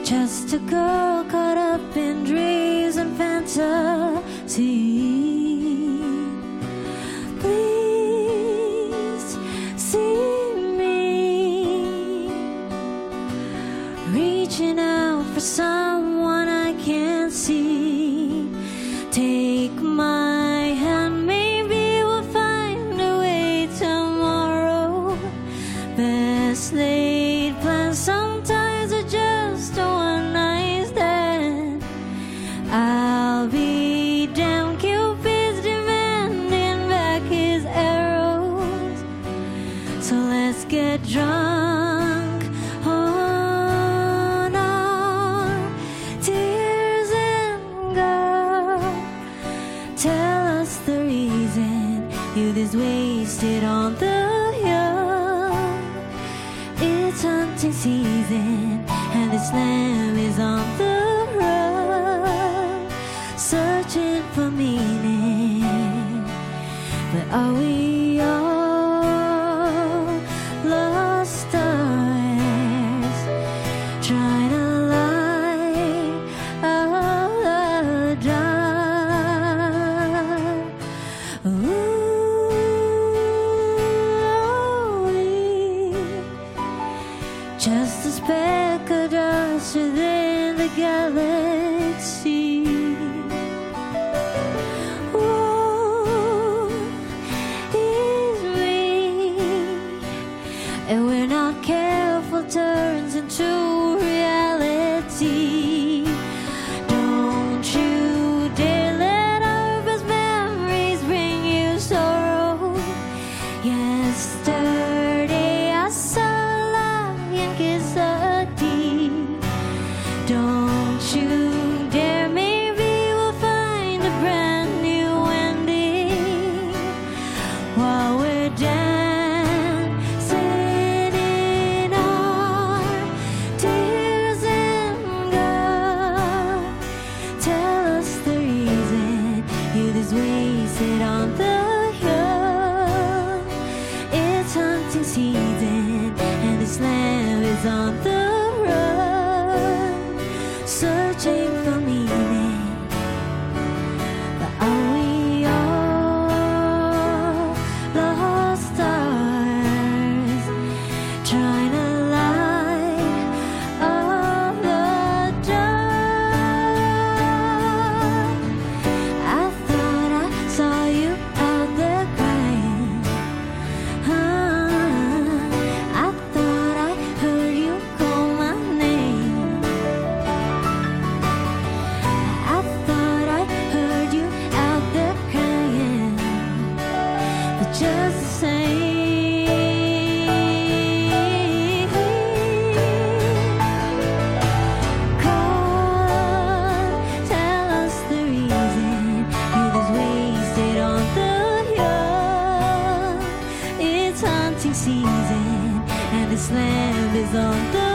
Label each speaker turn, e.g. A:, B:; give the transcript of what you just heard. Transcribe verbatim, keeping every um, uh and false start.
A: Just a girl caught up in dreams and fantasy. Please see me reaching out for someone I can't see. Take my hand, maybe we'll find a way tomorrow. Best laid plans sometimes are just a one night stand. I'll be damned, Cupid's demanding back his arrows. So let's get drunk on our tears and go. Tell us the reason youth is wasted on the young. It's hunting season and this lamb is on the run, searching for meaning. But are we all lost stars trying to light a dark? Ooh, just a speck of dust within the galaxy. Ooh, is me, and we're not careful turns into reality. Don't you dare let our best memories bring you sorrow. Yesterday I saw a lion kiss a deer. Don't you dare, maybe we'll find a brand new ending while we're dancing in our tears and God. Tell us the reason youth is wasted on the young. It's hunting season and this lamb is on the run, searching for meaning. But are we all lost stars trying to light up the dark? I thought I saw you out there crying. Huh? I thought I heard you call my name. I thought I heard you out there crying. But just the same, call, tell us the reason youth is wasted on the young. It's hunting season and this lamb is on the